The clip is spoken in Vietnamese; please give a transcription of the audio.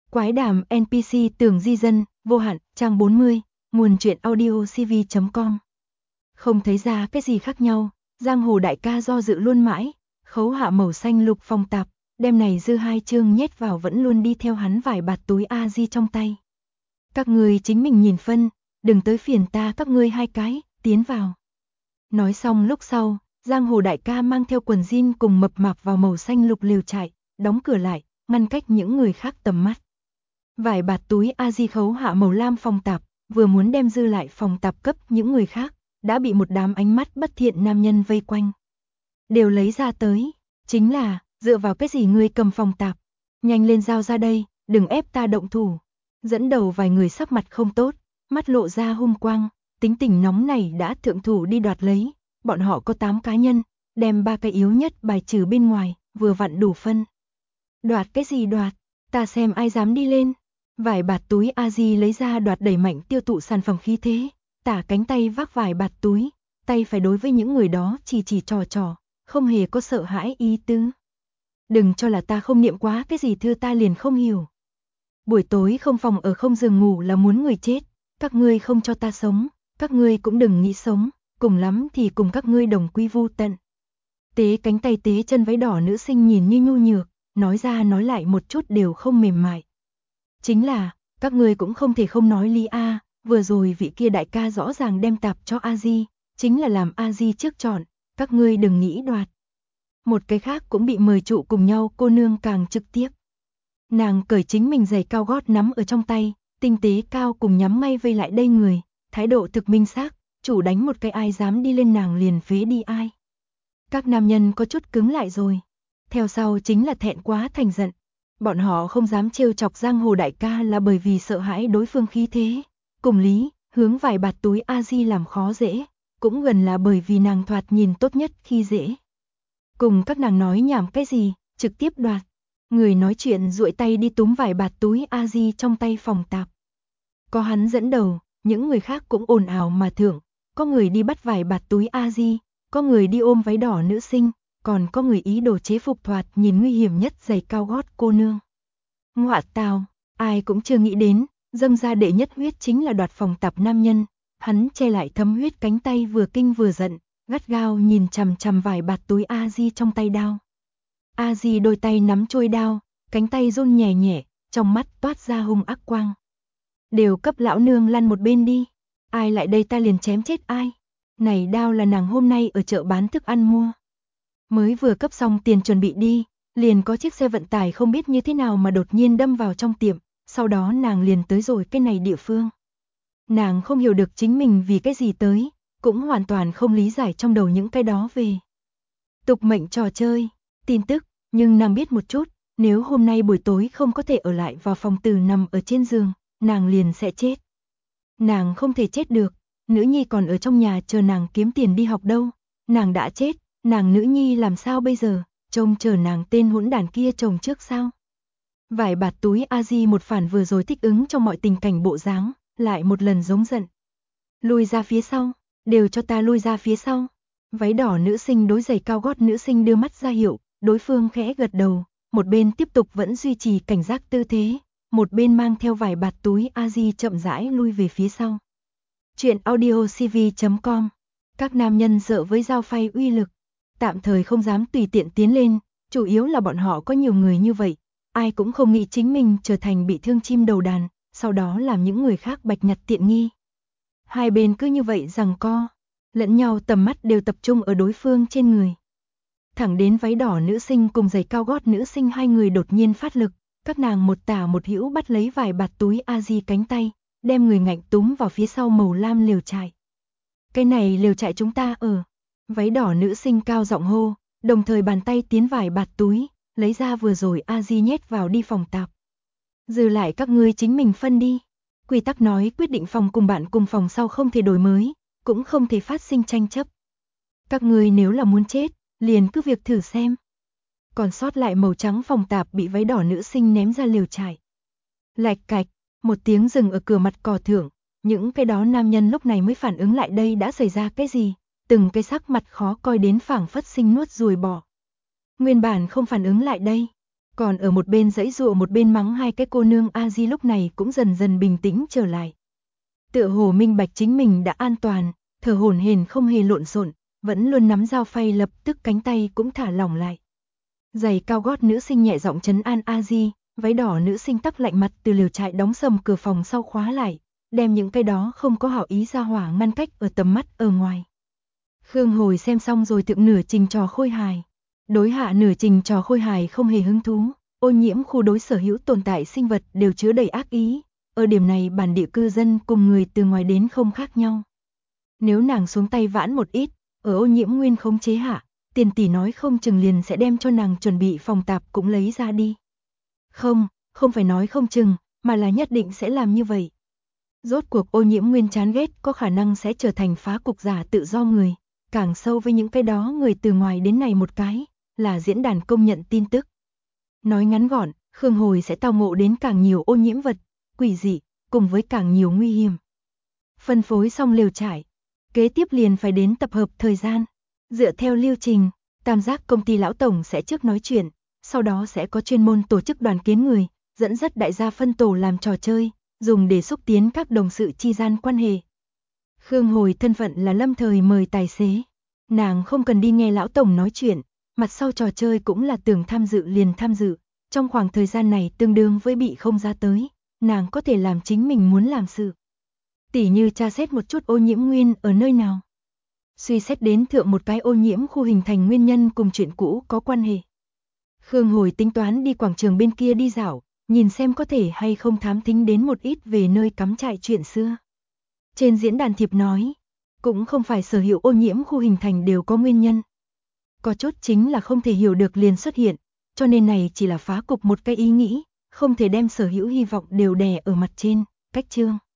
Quái đàm NPC tưởng di dân, vô hạn, trang 40, nguồn truyện audio cv.com. Không thấy ra cái gì khác nhau, giang hồ đại ca do dự luôn mãi, khấu hạ màu xanh lục phong tạp, đem này dư 2 chương nhét vào vẫn luôn đi theo hắn vài bạt túi A-di trong tay. Các ngươi chính mình nhìn phân, đừng tới phiền ta các ngươi 2 cái, tiến vào. Nói xong lúc sau, giang hồ đại ca mang theo quần jean cùng mập mạp vào màu xanh lục lều trại, đóng cửa lại, ngăn cách những người khác tầm mắt. Vài bạt túi A-di khấu hạ màu lam phòng tạp, vừa muốn đem dư lại phòng tạp cấp những người khác, đã bị một đám ánh mắt bất thiện nam nhân vây quanh. Đều lấy ra tới, chính là, dựa vào cái gì ngươi cầm phòng tạp, nhanh lên giao ra đây, đừng ép ta động thủ. Dẫn đầu vài người sắc mặt không tốt, mắt lộ ra hung quang, tính tình nóng này đã thượng thủ đi đoạt lấy, bọn họ có 8 cá nhân, đem 3 cái yếu nhất bài trừ bên ngoài, vừa vặn đủ phân. Đoạt cái gì đoạt, ta xem ai dám đi lên. Vài bạt túi A-di lấy ra đoạt đẩy mạnh tiêu thụ sản phẩm khí thế, tả cánh tay vác vài bạt túi, tay phải đối với những người đó chỉ trò, không hề có sợ hãi ý tứ. Đừng cho là ta không niệm quá cái gì thưa ta liền không hiểu. Buổi tối không phòng ở không giường ngủ là muốn người chết, các ngươi không cho ta sống, các ngươi cũng đừng nghĩ sống, cùng lắm thì cùng các ngươi đồng quy vu tận. Tế cánh tay tế chân váy đỏ nữ sinh nhìn như nhu nhược, nói ra nói lại một chút đều không mềm mại. Chính là, các ngươi cũng không thể không nói lý a, vừa rồi vị kia đại ca rõ ràng đem tạp cho A-di, chính là làm A-di trước chọn, các ngươi đừng nghĩ đoạt. Một cái khác cũng bị mời trụ cùng nhau cô nương càng trực tiếp. Nàng cởi chính mình giày cao gót nắm ở trong tay, tinh tế cao cùng nhắm ngay vây lại đây người, thái độ thực minh xác, chủ đánh một cái ai dám đi lên nàng liền phế đi ai. Các nam nhân có chút cứng lại rồi, theo sau chính là thẹn quá thành giận. Bọn họ không dám trêu chọc giang hồ đại ca là bởi vì sợ hãi đối phương khí thế. Cùng lý, hướng vài bạt túi A-di làm khó dễ, cũng gần là bởi vì nàng thoạt nhìn tốt nhất khi dễ. Cùng các nàng nói nhảm cái gì, trực tiếp đoạt. Người nói chuyện duỗi tay đi túm vài bạt túi A-di trong tay phòng tạp. Có hắn dẫn đầu, những người khác cũng ồn ào mà thưởng, có người đi bắt vài bạt túi A-di, có người đi ôm váy đỏ nữ sinh, còn có người ý đồ chế phục thoạt nhìn nguy hiểm nhất giày cao gót cô nương. Ngoạ tào, ai cũng chưa nghĩ đến, dâng ra đệ nhất huyết chính là đoạt phòng tạp nam nhân, hắn che lại thấm huyết cánh tay vừa kinh vừa giận, gắt gao nhìn chằm chằm vài bạt túi A-di trong tay đao. A-di đôi tay nắm trôi đao, cánh tay run nhẹ nhẹ, trong mắt toát ra hung ác quang. Đều cấp lão nương lăn một bên đi, ai lại đây ta liền chém chết ai. Này đao là nàng hôm nay ở chợ bán thức ăn mua. Mới vừa cấp xong tiền chuẩn bị đi, liền có chiếc xe vận tải không biết như thế nào mà đột nhiên đâm vào trong tiệm, sau đó nàng liền tới rồi cái này địa phương. Nàng không hiểu được chính mình vì cái gì tới, cũng hoàn toàn không lý giải trong đầu những cái đó về tục mệnh trò chơi, tin tức, nhưng nàng biết một chút, nếu hôm nay buổi tối không có thể ở lại vào phòng từ nằm ở trên giường, nàng liền sẽ chết. Nàng không thể chết được, nữ nhi còn ở trong nhà chờ nàng kiếm tiền đi học đâu, nàng đã chết. Nàng nữ nhi làm sao bây giờ, trông chờ nàng tên hỗn đản kia chồng trước sao? Vài bạt túi A-di một phản vừa rồi thích ứng trong mọi tình cảnh bộ dáng, lại một lần giống giận. Lui ra phía sau, đều cho ta lui ra phía sau. Váy đỏ nữ sinh đối giày cao gót nữ sinh đưa mắt ra hiệu, đối phương khẽ gật đầu, một bên tiếp tục vẫn duy trì cảnh giác tư thế, một bên mang theo vài bạt túi A-di chậm rãi lui về phía sau. Chuyện audio cv.com. Các nam nhân sợ với dao phay uy lực, tạm thời không dám tùy tiện tiến lên, chủ yếu là bọn họ có nhiều người như vậy, ai cũng không nghĩ chính mình trở thành bị thương chim đầu đàn, sau đó làm những người khác bạch nhặt tiện nghi. Hai bên cứ như vậy giằng co, lẫn nhau tầm mắt đều tập trung ở đối phương trên người. Thẳng đến váy đỏ nữ sinh cùng giày cao gót nữ sinh hai người đột nhiên phát lực, các nàng một tả một hữu bắt lấy vài bạt túi A-di cánh tay, đem người ngạnh túm vào phía sau màu lam lều trại. Cái này lều trại chúng ta ở. Váy đỏ nữ sinh cao giọng hô, đồng thời bàn tay tiến vài bạt túi, lấy ra vừa rồi A-di nhét vào đi phòng tạp. Dư lại các ngươi chính mình phân đi. Quy tắc nói quyết định phòng cùng bạn cùng phòng sau không thể đổi mới, cũng không thể phát sinh tranh chấp. Các ngươi nếu là muốn chết, liền cứ việc thử xem. Còn sót lại màu trắng phòng tạp bị váy đỏ nữ sinh ném ra lều trại. Lạch cạch, một tiếng rừng ở cửa mặt cò thưởng, những cái đó nam nhân lúc này mới phản ứng lại đây đã xảy ra cái gì. Từng cái sắc mặt khó coi đến phảng phất sinh nuốt ruồi bò. Nguyên bản không phản ứng lại đây, Còn ở một bên giãy giụa một bên mắng hai cái cô nương A Di lúc này cũng dần dần bình tĩnh trở lại. Tựa hồ minh bạch chính mình đã an toàn, thở hổn hển không hề lộn xộn, vẫn luôn nắm dao phay lập tức cánh tay cũng thả lỏng lại. Giày cao gót nữ sinh nhẹ giọng trấn an A Di, váy đỏ nữ sinh tắc lạnh mặt từ lều trại đóng sầm cửa phòng sau khóa lại, đem những cái đó không có hảo ý ra hỏa ngăn cách ở tầm mắt ở ngoài. Khương Hồi xem xong rồi thượng nửa trình trò khôi hài. Đối hạ nửa trình trò khôi hài không hề hứng thú, ô nhiễm khu đối sở hữu tồn tại sinh vật đều chứa đầy ác ý, ở điểm này bản địa cư dân cùng người từ ngoài đến không khác nhau. Nếu nàng xuống tay vãn một ít, ở ô nhiễm nguyên khống chế hạ, tiền tỷ nói không chừng liền sẽ đem cho nàng chuẩn bị phòng tạp cũng lấy ra đi. Không phải nói không chừng, mà là nhất định sẽ làm như vậy. Rốt cuộc ô nhiễm nguyên chán ghét có khả năng sẽ trở thành phá cục giả tự do người, càng sâu với những cái đó người từ ngoài đến này một cái, là diễn đàn công nhận tin tức. Nói ngắn gọn, Khương Hồi sẽ tao ngộ đến càng nhiều ô nhiễm vật, quỷ dị, cùng với càng nhiều nguy hiểm. Phân phối xong lều trại, kế tiếp liền phải đến tập hợp thời gian. Dựa theo lưu trình, tam giác công ty lão tổng sẽ trước nói chuyện, sau đó sẽ có chuyên môn tổ chức đoàn kiến người, dẫn dắt đại gia phân tổ làm trò chơi, dùng để xúc tiến các đồng sự chi gian quan hệ. Khương Hồi thân phận là lâm thời mời tài xế. Nàng không cần đi nghe lão tổng nói chuyện, mặt sau trò chơi cũng là tưởng tham dự liền tham dự. Trong khoảng thời gian này tương đương với bị không ra tới, nàng có thể làm chính mình muốn làm sự. Tỉ như tra xét một chút ô nhiễm nguyên ở nơi nào. Suy xét đến thượng một cái ô nhiễm khu hình thành nguyên nhân cùng chuyện cũ có quan hệ. Khương Hồi tính toán đi quảng trường bên kia đi dạo, nhìn xem có thể hay không thám thính đến một ít về nơi cắm trại chuyện xưa. Trên diễn đàn thiệp nói, cũng không phải sở hữu ô nhiễm khu hình thành đều có nguyên nhân. Có chút chính là không thể hiểu được liền xuất hiện, cho nên này chỉ là phá cục một cái ý nghĩ, không thể đem sở hữu hy vọng đều đè ở mặt trên, cách chương.